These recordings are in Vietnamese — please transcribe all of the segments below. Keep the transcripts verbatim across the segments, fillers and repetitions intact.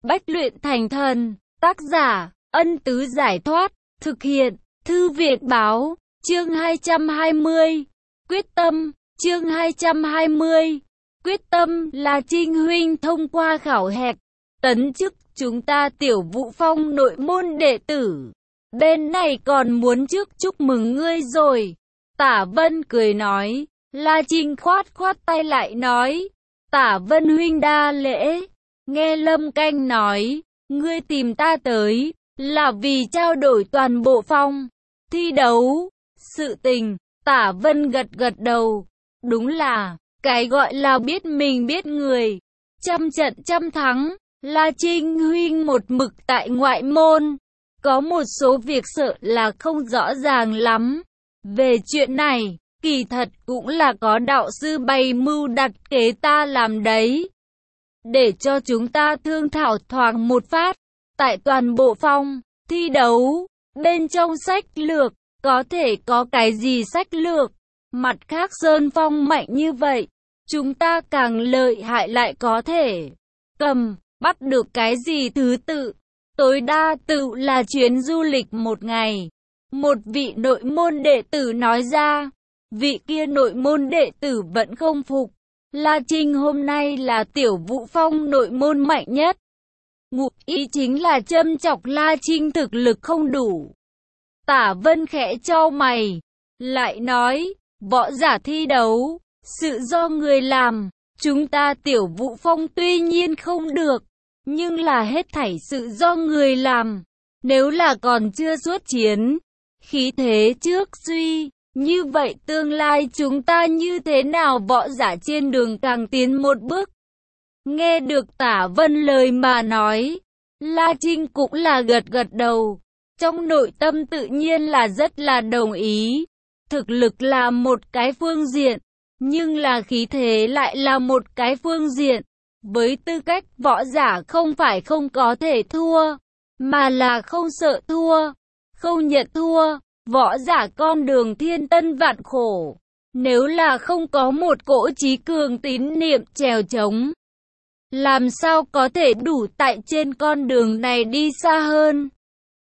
Bách luyện thành thần. Tác giả, Ân Tứ Giải Thoát. Thực hiện, Thư viện Báo. Chương hai trăm hai mươi. Quyết tâm. Chương hai trăm hai mươi. Quyết tâm. Là Trinh huynh thông qua khảo hạch, tấn chức chúng ta Tiểu Vũ Phong nội môn đệ tử. Bên này còn muốn trước chúc mừng ngươi rồi. Tả Vân cười nói. La Trinh khoát khoát tay lại nói. Tả Vân huynh đa lễ. Nghe Lâm Canh nói, ngươi tìm ta tới, là vì trao đổi toàn bộ phong thi đấu. Sự tình, Tả Vân gật gật đầu. Đúng là, cái gọi là biết mình biết người. Trăm trận trăm thắng, La Trinh huynh một mực tại ngoại môn. Có một số việc sợ là không rõ ràng lắm. Về chuyện này, kỳ thật cũng là có đạo sư bày mưu đặt kế ta làm đấy. Để cho chúng ta thương thảo thoáng một phát. Tại toàn bộ phong thi đấu, bên trong sách lược, có thể có cái gì sách lược. Mặt khác Sơn Phong mạnh như vậy, chúng ta càng lợi hại lại có thể cầm, bắt được cái gì thứ tự. Tối đa tự là chuyến du lịch một ngày. Một vị nội môn đệ tử nói ra. Vị kia nội môn đệ tử vẫn không phục. La Trinh hôm nay là Tiểu Vũ Phong nội môn mạnh nhất. Ngụ ý chính là châm chọc La Trinh thực lực không đủ. Tả Vân khẽ chau mày, lại nói, võ giả thi đấu, sự do người làm. Chúng ta Tiểu Vũ Phong tuy nhiên không được, nhưng là hết thảy sự do người làm. Nếu là còn chưa xuất chiến, khí thế trước suy, như vậy tương lai chúng ta như thế nào võ giả trên đường càng tiến một bước. Nghe được Tả Vân lời mà nói, La Trinh cũng là gật gật đầu. Trong nội tâm tự nhiên là rất là đồng ý. Thực lực là một cái phương diện, nhưng là khí thế lại là một cái phương diện. Với tư cách võ giả không phải không có thể thua, mà là không sợ thua, không nhận thua. Võ giả con đường thiên tân vạn khổ, nếu là không có một cỗ chí cường tín niệm trèo trống, làm sao có thể đủ tại trên con đường này đi xa hơn.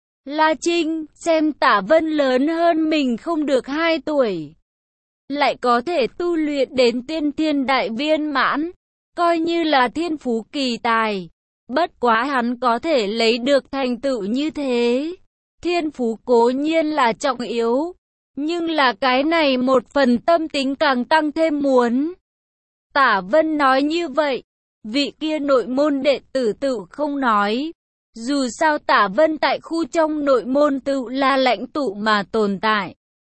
La Trinh xem Tả Vân lớn hơn mình không được hai tuổi, lại có thể tu luyện đến tiên thiên đại viên mãn, coi như là thiên phú kỳ tài. Bất quá hắn có thể lấy được thành tựu như thế. Thiên phú cố nhiên là trọng yếu, nhưng là cái này một phần tâm tính càng tăng thêm muốn. Tả Vân nói như vậy, vị kia nội môn đệ tử tự không nói. Dù sao Tả Vân tại khu trong nội môn tự là lãnh tụ mà tồn tại.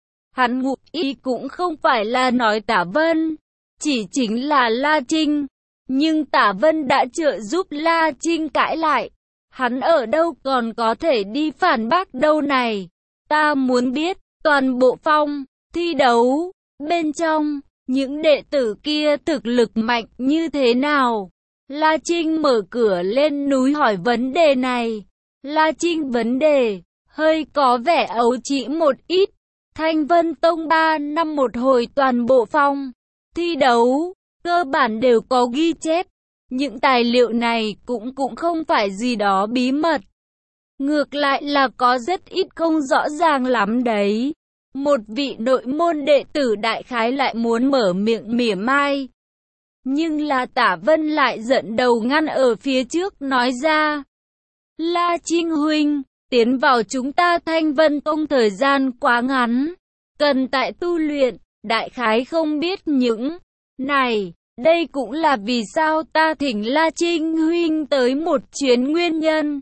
Hắn ngụ ý cũng không phải là nói Tả Vân, chỉ chính là La Trinh. Nhưng Tả Vân đã trợ giúp La Trinh cãi lại. Hắn ở đâu còn có thể đi phản bác đâu này. Ta muốn biết, toàn bộ phong thi đấu, bên trong, những đệ tử kia thực lực mạnh như thế nào? La Trinh mở cửa lên núi hỏi vấn đề này. La Trinh vấn đề, hơi có vẻ ấu trĩ một ít. Thanh Vân Tông ba năm một hồi toàn bộ phong thi đấu, cơ bản đều có ghi chép. Những tài liệu này cũng cũng không phải gì đó bí mật. Ngược lại là có rất ít không rõ ràng lắm đấy. Một vị nội môn đệ tử đại khái lại muốn mở miệng mỉa mai. Nhưng là Tả Vân lại giận đầu ngăn ở phía trước nói ra. La Trinh huynh, tiến vào chúng ta Thanh Vân Tông thời gian quá ngắn. Cần tại tu luyện, đại khái không biết những này. Đây cũng là vì sao ta thỉnh La Trinh huynh tới một chuyến nguyên nhân.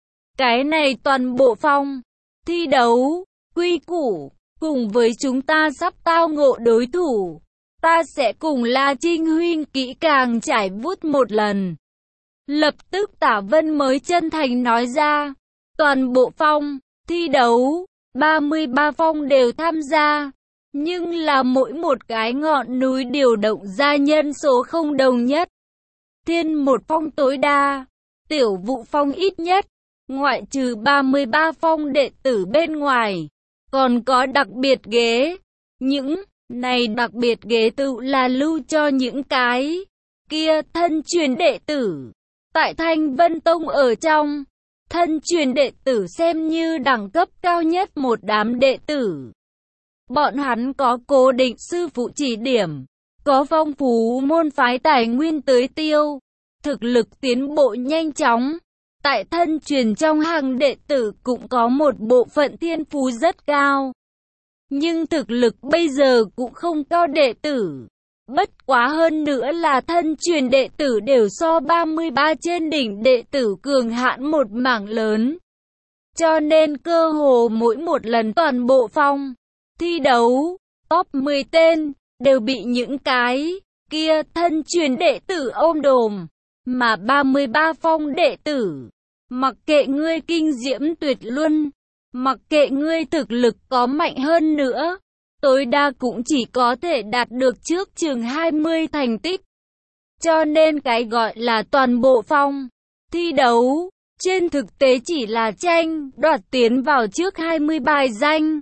Cái này toàn bộ phong thi đấu, quy củ, cùng với chúng ta sắp tao ngộ đối thủ. Ta sẽ cùng La Trinh huynh kỹ càng trải vuốt một lần. Lập tức Tả Vân mới chân thành nói ra. Toàn bộ phong thi đấu, ba mươi ba phong đều tham gia. Nhưng là mỗi một cái ngọn núi điều động ra nhân số không đồng nhất. Thiên một phong tối đa, Tiểu Vũ Phong ít nhất, ngoại trừ ba mươi ba phong đệ tử bên ngoài, còn có đặc biệt ghế. Những này đặc biệt ghế tự là lưu cho những cái kia thân truyền đệ tử. Tại Thanh Vân Tông ở trong, thân truyền đệ tử xem như đẳng cấp cao nhất một đám đệ tử. Bọn hắn có cố định sư phụ chỉ điểm, có phong phú môn phái tài nguyên tưới tiêu, thực lực tiến bộ nhanh chóng. Tại thân truyền trong hàng đệ tử cũng có một bộ phận thiên phú rất cao. Nhưng thực lực bây giờ cũng không cao đệ tử. Bất quá hơn nữa là thân truyền đệ tử đều so ba mươi ba trên đỉnh đệ tử cường hãn một mảng lớn. Cho nên cơ hồ mỗi một lần toàn bộ phong thi đấu, top mười tên, đều bị những cái kia thân truyền đệ tử ôm đồm. Mà ba mươi ba phong đệ tử, mặc kệ ngươi kinh diễm tuyệt luân, mặc kệ ngươi thực lực có mạnh hơn nữa, tối đa cũng chỉ có thể đạt được trước chừng hai mươi thành tích. Cho nên cái gọi là toàn bộ phong thi đấu, trên thực tế chỉ là tranh đoạt tiến vào trước hai mươi bài danh.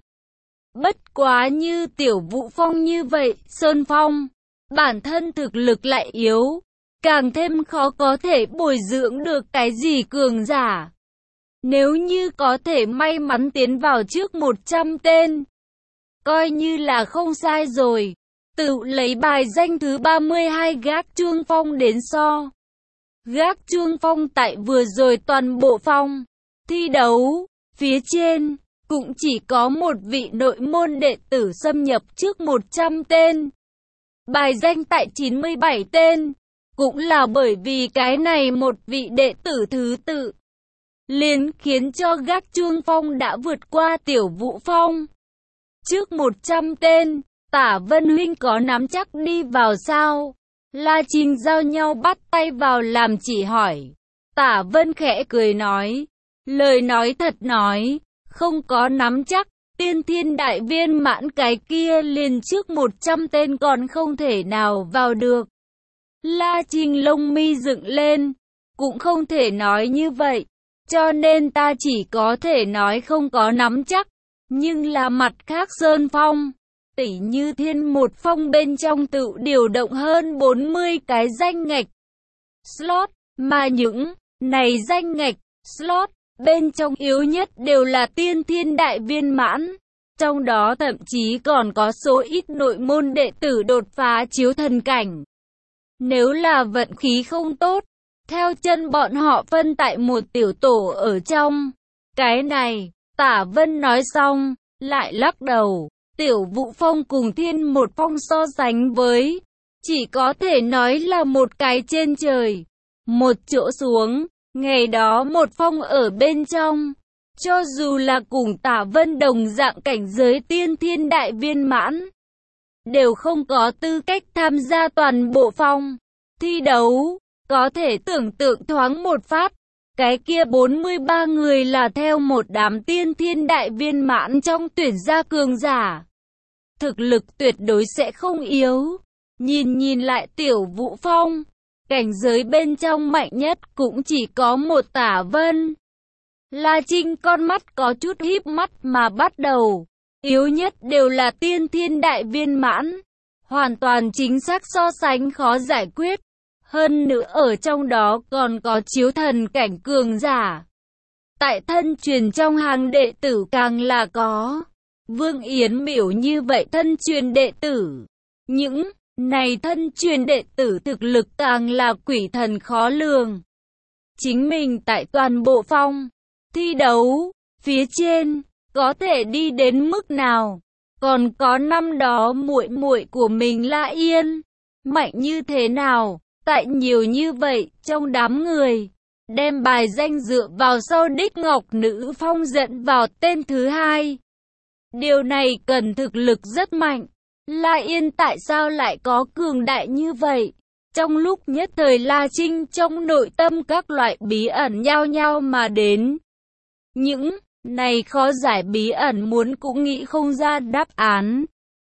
Bất quá như Tiểu Vũ Phong như vậy, Sơn Phong, bản thân thực lực lại yếu, càng thêm khó có thể bồi dưỡng được cái gì cường giả. Nếu như có thể may mắn tiến vào trước một trăm tên, coi như là không sai rồi. Tự lấy bài danh thứ ba mươi hai Gác Chuông Phong đến so. Gác Chuông Phong tại vừa rồi toàn bộ phong thi đấu, phía trên cũng chỉ có một vị nội môn đệ tử xâm nhập trước một trăm tên. Bài danh tại chín mươi bảy tên, cũng là bởi vì cái này một vị đệ tử thứ tự, liền khiến cho Gác Chuông Phong đã vượt qua Tiểu Vũ Phong. Trước một trăm tên, Tả Vân huynh có nắm chắc đi vào sao? La Trinh giao nhau bắt tay vào làm chỉ hỏi. Tả Vân khẽ cười nói, lời nói thật nói, không có nắm chắc, tiên thiên đại viên mãn cái kia liền trước một trăm tên còn không thể nào vào được. La Trinh lông mi dựng lên, cũng không thể nói như vậy, cho nên ta chỉ có thể nói không có nắm chắc. Nhưng là mặt khác Sơn Phong, tỉ như Thiên một phong bên trong tự điều động hơn bốn mươi cái danh ngạch slot, mà những này danh ngạch slot bên trong yếu nhất đều là tiên thiên đại viên mãn. Trong đó thậm chí còn có số ít nội môn đệ tử đột phá chiếu thần cảnh. Nếu là vận khí không tốt, theo chân bọn họ phân tại một tiểu tổ ở trong. Cái này, Tả Vân nói xong, lại lắc đầu. Tiểu Vũ Phong cùng Thiên một phong so sánh với, chỉ có thể nói là một cái trên trời, một chỗ xuống. Ngày đó một phong ở bên trong, cho dù là cùng Tả Vân đồng dạng cảnh giới tiên thiên đại viên mãn, đều không có tư cách tham gia toàn bộ phong thi đấu. Có thể tưởng tượng thoáng một phát, cái kia bốn mươi ba người là theo một đám tiên thiên đại viên mãn trong tuyển gia cường giả. Thực lực tuyệt đối sẽ không yếu. Nhìn nhìn lại Tiểu Vũ Phong, cảnh giới bên trong mạnh nhất cũng chỉ có một Tả Vân. La Trinh con mắt có chút híp mắt mà bắt đầu. Yếu nhất đều là tiên thiên đại viên mãn. Hoàn toàn chính xác so sánh khó giải quyết. Hơn nữa ở trong đó còn có chiếu thần cảnh cường giả. Tại thân truyền trong hàng đệ tử càng là có Vương Yến Miểu như vậy thân truyền đệ tử. Những này thân truyền đệ tử thực lực càng là quỷ thần khó lường. Chính mình tại toàn bộ phong thi đấu phía trên có thể đi đến mức nào? Còn có năm đó muội muội của mình La Yên mạnh như thế nào? Tại nhiều như vậy trong đám người, đem bài danh dựa vào sau đích Ngọc Nữ Phong dẫn vào tên thứ hai. Điều này cần thực lực rất mạnh. La Yên tại sao lại có cường đại như vậy? Trong lúc nhất thời La Trinh trong nội tâm các loại bí ẩn nhao nhao mà đến. Những này khó giải bí ẩn muốn cũng nghĩ không ra đáp án.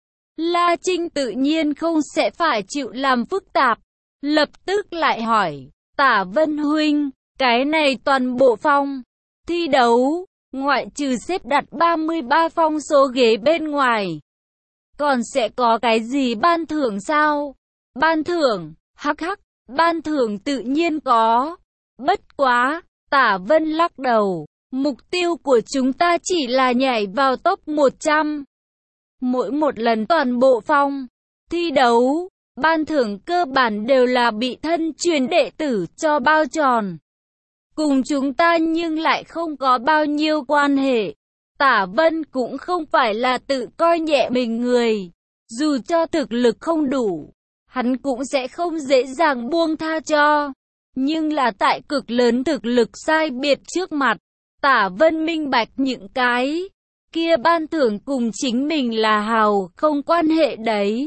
La Trinh tự nhiên không sẽ phải chịu làm phức tạp. Lập tức lại hỏi, Tả Vân huynh, cái này toàn bộ phong thi đấu, ngoại trừ xếp đặt ba mươi ba phong số ghế bên ngoài, còn sẽ có cái gì ban thưởng sao? Ban thưởng, hắc hắc, ban thưởng tự nhiên có. Bất quá, Tả Vân lắc đầu, mục tiêu của chúng ta chỉ là nhảy vào top một trăm. Mỗi một lần toàn bộ phong thi đấu, ban thưởng cơ bản đều là bị thân truyền đệ tử cho bao tròn. Cùng chúng ta nhưng lại không có bao nhiêu quan hệ. Tả Vân cũng không phải là tự coi nhẹ mình người. Dù cho thực lực không đủ, hắn cũng sẽ không dễ dàng buông tha cho. Nhưng là tại cực lớn thực lực sai biệt trước mặt, Tả Vân minh bạch những cái kia ban thưởng cùng chính mình là hào không quan hệ đấy.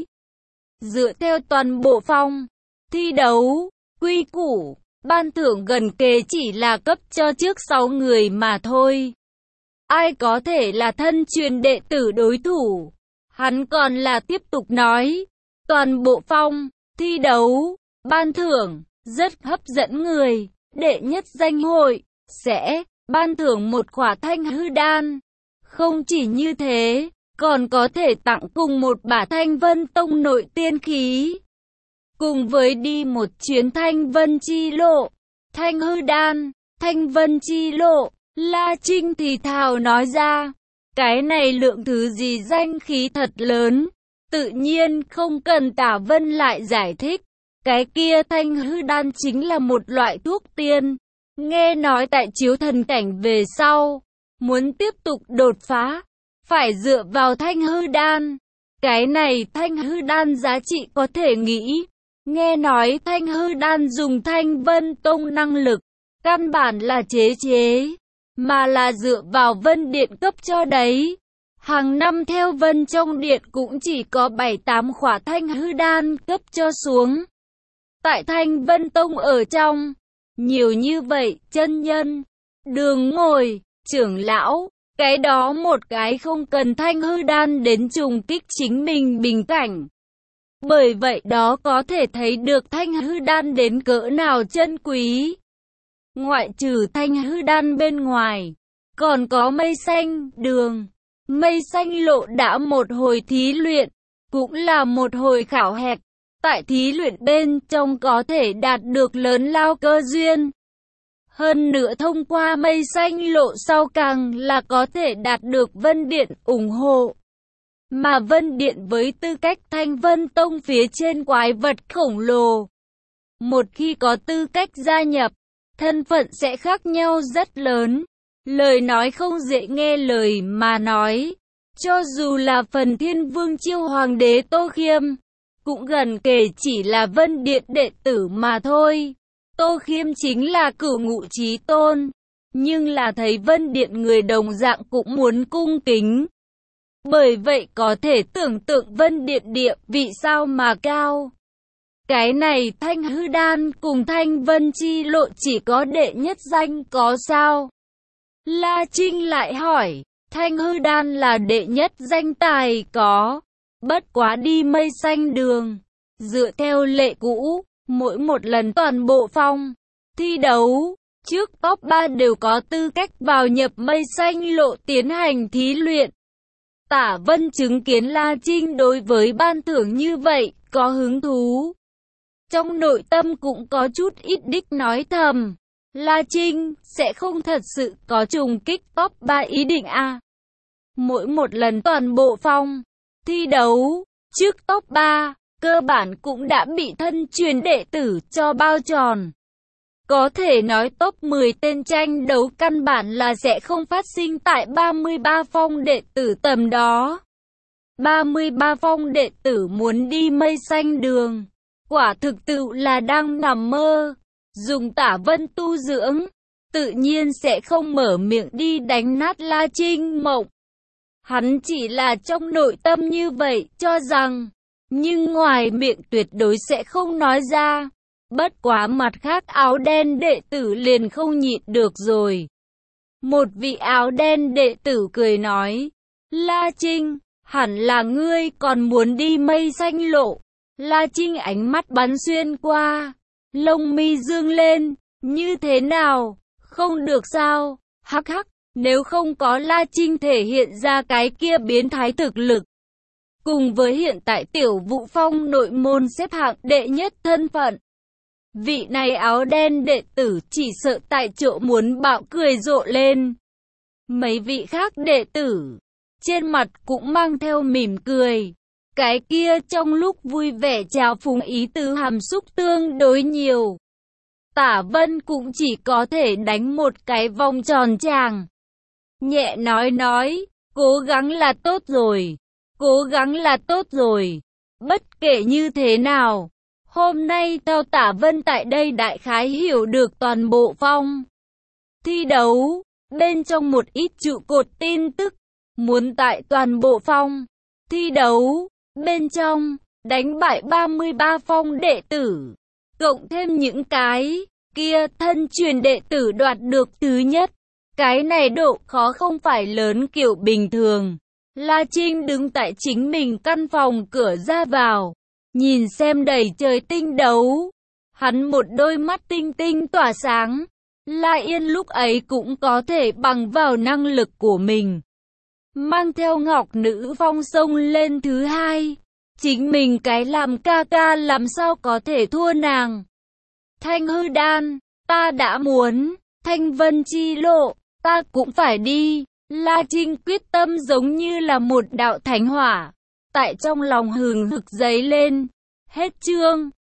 Dựa theo toàn bộ phong thi đấu, quy củ, ban thưởng gần kề chỉ là cấp cho trước sáu người mà thôi. Ai có thể là thân truyền đệ tử đối thủ? Hắn còn là tiếp tục nói, toàn bộ phong thi đấu, ban thưởng rất hấp dẫn người. Đệ nhất danh hội sẽ ban thưởng một khỏa thanh hư đan. Không chỉ như thế, còn có thể tặng cùng một bả Thanh Vân Tông nội tiên khí. Cùng với đi một chuyến Thanh Vân chi lộ, thanh hư đan, Thanh Vân chi lộ, La Trinh thì thào nói ra. Cái này lượng thứ gì danh khí thật lớn, tự nhiên không cần Tả Vân lại giải thích. Cái kia thanh hư đan chính là một loại thuốc tiên. Nghe nói tại chiếu thần cảnh về sau, muốn tiếp tục đột phá, phải dựa vào thanh hư đan. Cái này thanh hư đan giá trị có thể nghĩ. Nghe nói thanh hư đan dùng Thanh Vân Tông năng lực, căn bản là chế chế, mà là dựa vào Vân Điện cấp cho đấy. Hàng năm theo Vân trong điện cũng chỉ có bảy tám khỏa thanh hư đan cấp cho xuống. Tại Thanh Vân Tông ở trong, nhiều như vậy, chân nhân, đường ngồi, trưởng lão, cái đó một cái không cần thanh hư đan đến trùng kích chính mình bình cảnh. Bởi vậy đó có thể thấy được thanh hư đan đến cỡ nào chân quý. Ngoại trừ thanh hư đan bên ngoài, còn có mây xanh, đường. Mây xanh lộ đã một hồi thí luyện, cũng là một hồi khảo hạch. Tại thí luyện bên trong có thể đạt được lớn lao cơ duyên. Hơn nữa thông qua mây xanh lộ sau càng là có thể đạt được Vân Điện ủng hộ. Mà Vân Điện với tư cách Thanh Vân Tông phía trên quái vật khổng lồ. Một khi có tư cách gia nhập, thân phận sẽ khác nhau rất lớn. Lời nói không dễ nghe lời mà nói. Cho dù là phần Thiên Vương Chiêu Hoàng đế Tô Khiêm, cũng gần kể chỉ là Vân Điện đệ tử mà thôi. Tô Khiêm chính là cửu ngũ chí tôn, nhưng là thấy Vân Điện người đồng dạng cũng muốn cung kính. Bởi vậy có thể tưởng tượng Vân Điện địa vị sao mà cao. Cái này thanh hư đan cùng Thanh Vân chi lộ chỉ có đệ nhất danh có sao? La Trinh lại hỏi, thanh hư đan là đệ nhất danh tài có, bất quá đi mây xanh đường. Dựa theo lệ cũ, mỗi một lần toàn bộ phong thi đấu, trước top ba đều có tư cách vào nhập mây xanh lộ tiến hành thí luyện. Tả Vân chứng kiến La Trinh đối với ban thưởng như vậy, có hứng thú. Trong nội tâm cũng có chút ít đích nói thầm, La Trinh sẽ không thật sự có trùng kích top ba ý định à. Mỗi một lần toàn bộ phong thi đấu, trước top ba, cơ bản cũng đã bị thân truyền đệ tử cho bao tròn. Có thể nói top mười tên tranh đấu căn bản là sẽ không phát sinh tại ba mươi ba phong đệ tử tầm đó. ba mươi ba phong đệ tử muốn đi mây xanh đường, quả thực tự là đang nằm mơ. Dùng Tả Vân tu dưỡng, tự nhiên sẽ không mở miệng đi đánh nát La Trinh mộng. Hắn chỉ là trong nội tâm như vậy, cho rằng, nhưng ngoài miệng tuyệt đối sẽ không nói ra. Bất quá mặt khác áo đen đệ tử liền không nhịn được rồi. Một vị áo đen đệ tử cười nói, La Trinh, hẳn là ngươi còn muốn đi mây xanh lộ. La Trinh ánh mắt bắn xuyên qua, lông mi dương lên, như thế nào, không được sao, hắc hắc, nếu không có La Trinh thể hiện ra cái kia biến thái thực lực. Cùng với hiện tại Tiểu Vũ Phong nội môn xếp hạng đệ nhất thân phận, Vị này áo đen đệ tử chỉ sợ tại chỗ muốn bạo cười rộ lên. Mấy vị khác đệ tử, trên mặt cũng mang theo mỉm cười. Cái kia trong lúc vui vẻ trào phúng ý tứ hàm xúc tương đối nhiều. Tả Vân cũng chỉ có thể đánh một cái vòng tròn tràng. Nhẹ nói nói, cố gắng là tốt rồi, cố gắng là tốt rồi. Bất kể như thế nào, hôm nay theo Tả Vân tại đây đại khái hiểu được toàn bộ phong thi đấu, bên trong một ít trụ cột tin tức, muốn tại toàn bộ phong thi đấu, bên trong, đánh bại ba mươi ba phong đệ tử, cộng thêm những cái kia thân truyền đệ tử đoạt được thứ nhất. Cái này độ khó không phải lớn kiểu bình thường. La Trinh đứng tại chính mình căn phòng cửa ra vào, nhìn xem đầy trời tinh đấu. Hắn một đôi mắt tinh tinh tỏa sáng. La Yên lúc ấy cũng có thể bằng vào năng lực của mình, mang theo Ngọc Nữ Phong xông lên thứ hai. Chính mình cái làm ca ca làm sao có thể thua nàng. Thanh hư đan, ta đã muốn, thanh vân chi lộ, ta cũng phải đi. La Trinh quyết tâm giống như là một đạo thánh hỏa, tại trong lòng hừng hực dấy lên. Hết chương.